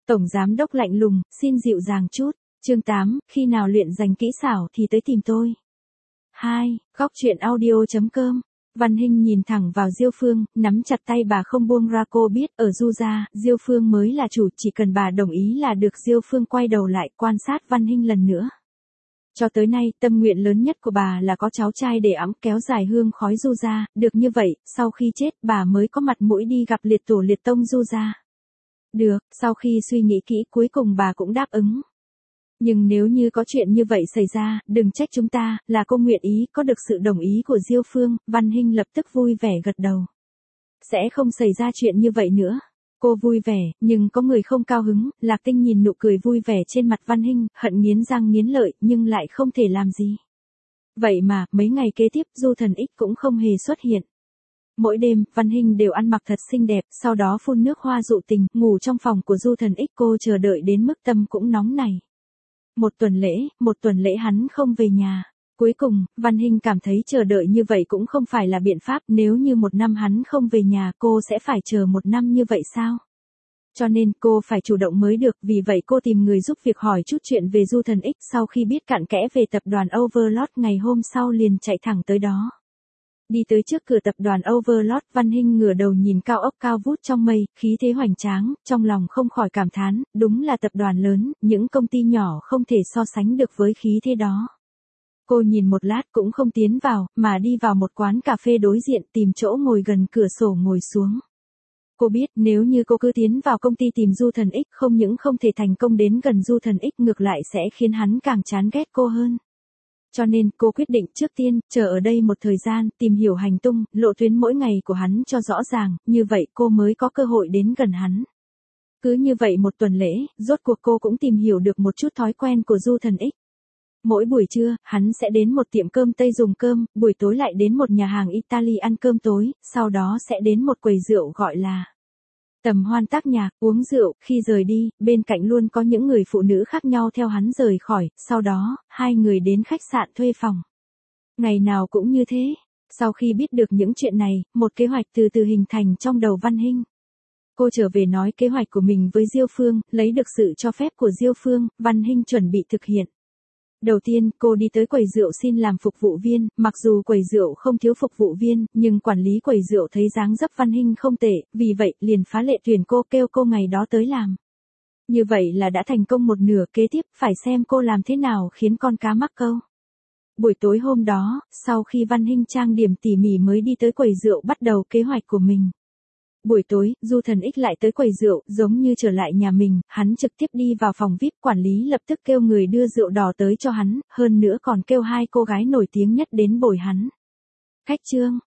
Tổng giám đốc lạnh lùng, xin dịu dàng chút. Chương 8, khi nào luyện giành kỹ xảo thì tới tìm tôi. 2. Góc truyện audio.com. Văn Hinh nhìn thẳng vào Diêu Phương, nắm chặt tay bà không buông ra. Cô biết ở Du gia, Diêu Phương mới là chủ, chỉ cần bà đồng ý là được. Diêu Phương quay đầu lại quan sát Văn Hinh lần nữa. Cho tới nay, tâm nguyện lớn nhất của bà là có cháu trai để ẵm kéo dài hương khói Du gia, được như vậy, sau khi chết bà mới có mặt mũi đi gặp liệt tổ liệt tông Du gia. Được, sau khi suy nghĩ kỹ cuối cùng bà cũng đáp ứng. Nhưng nếu như có chuyện như vậy xảy ra, đừng trách chúng ta, là cô nguyện ý, có được sự đồng ý của Diêu Phương. Văn Hinh lập tức vui vẻ gật đầu. Sẽ không xảy ra chuyện như vậy nữa. Cô vui vẻ, nhưng có người không cao hứng. Lạc Tinh nhìn nụ cười vui vẻ trên mặt Văn Hinh, hận nghiến răng nghiến lợi, nhưng lại không thể làm gì. Vậy mà, mấy ngày kế tiếp, Du Thần X cũng không hề xuất hiện. Mỗi đêm, Văn Hinh đều ăn mặc thật xinh đẹp, sau đó phun nước hoa dụ tình, ngủ trong phòng của Du Thần X. Cô chờ đợi đến mức tâm cũng nóng nảy. Một tuần lễ hắn không về nhà. Cuối cùng, Văn Hinh cảm thấy chờ đợi như vậy cũng không phải là biện pháp. Nếu như 1 năm hắn không về nhà, cô sẽ phải chờ 1 năm như vậy sao? Cho nên cô phải chủ động mới được. Vì vậy cô tìm người giúp việc hỏi chút chuyện về Du Thần X. Sau khi biết cặn kẽ về tập đoàn Overlord, ngày hôm sau liền chạy thẳng tới đó. Đi tới trước cửa tập đoàn Overlord, Văn Hinh ngửa đầu nhìn cao ốc cao vút trong mây, khí thế hoành tráng, trong lòng không khỏi cảm thán, đúng là tập đoàn lớn, những công ty nhỏ không thể so sánh được với khí thế đó. Cô nhìn một lát cũng không tiến vào, mà đi vào một quán cà phê đối diện, tìm chỗ ngồi gần cửa sổ ngồi xuống. Cô biết nếu như cô cứ tiến vào công ty tìm Du Thần X, không những không thể thành công đến gần Du Thần X, ngược lại sẽ khiến hắn càng chán ghét cô hơn. Cho nên, cô quyết định trước tiên, chờ ở đây một thời gian, tìm hiểu hành tung, lộ tuyến mỗi ngày của hắn cho rõ ràng, như vậy cô mới có cơ hội đến gần hắn. Cứ như vậy 1 tuần lễ, rốt cuộc cô cũng tìm hiểu được một chút thói quen của Du Thần X. Mỗi buổi trưa, hắn sẽ đến một tiệm cơm Tây dùng cơm, buổi tối lại đến một nhà hàng Italy ăn cơm tối, sau đó sẽ đến một quầy rượu gọi là Tầm Hoan tác nhạc, uống rượu. Khi rời đi, bên cạnh luôn có những người phụ nữ khác nhau theo hắn rời khỏi, sau đó, 2 người đến khách sạn thuê phòng. Ngày nào cũng như thế. Sau khi biết được những chuyện này, một kế hoạch từ từ hình thành trong đầu Văn Hinh. Cô trở về nói kế hoạch của mình với Diêu Phương, lấy được sự cho phép của Diêu Phương, Văn Hinh chuẩn bị thực hiện. Đầu tiên, cô đi tới quầy rượu xin làm phục vụ viên, mặc dù quầy rượu không thiếu phục vụ viên, nhưng quản lý quầy rượu thấy dáng dấp Văn Hinh không tệ, vì vậy liền phá lệ tuyển cô, kêu cô ngày đó tới làm. Như vậy là đã thành công một nửa, kế tiếp phải xem cô làm thế nào khiến con cá mắc câu. Buổi tối hôm đó, sau khi Văn Hinh trang điểm tỉ mỉ mới đi tới quầy rượu bắt đầu kế hoạch của mình. Buổi tối, Du Thần X lại tới quầy rượu, giống như trở lại nhà mình, hắn trực tiếp đi vào phòng VIP, quản lý lập tức kêu người đưa rượu đỏ tới cho hắn, hơn nữa còn kêu 2 cô gái nổi tiếng nhất đến bồi hắn. Khách trương,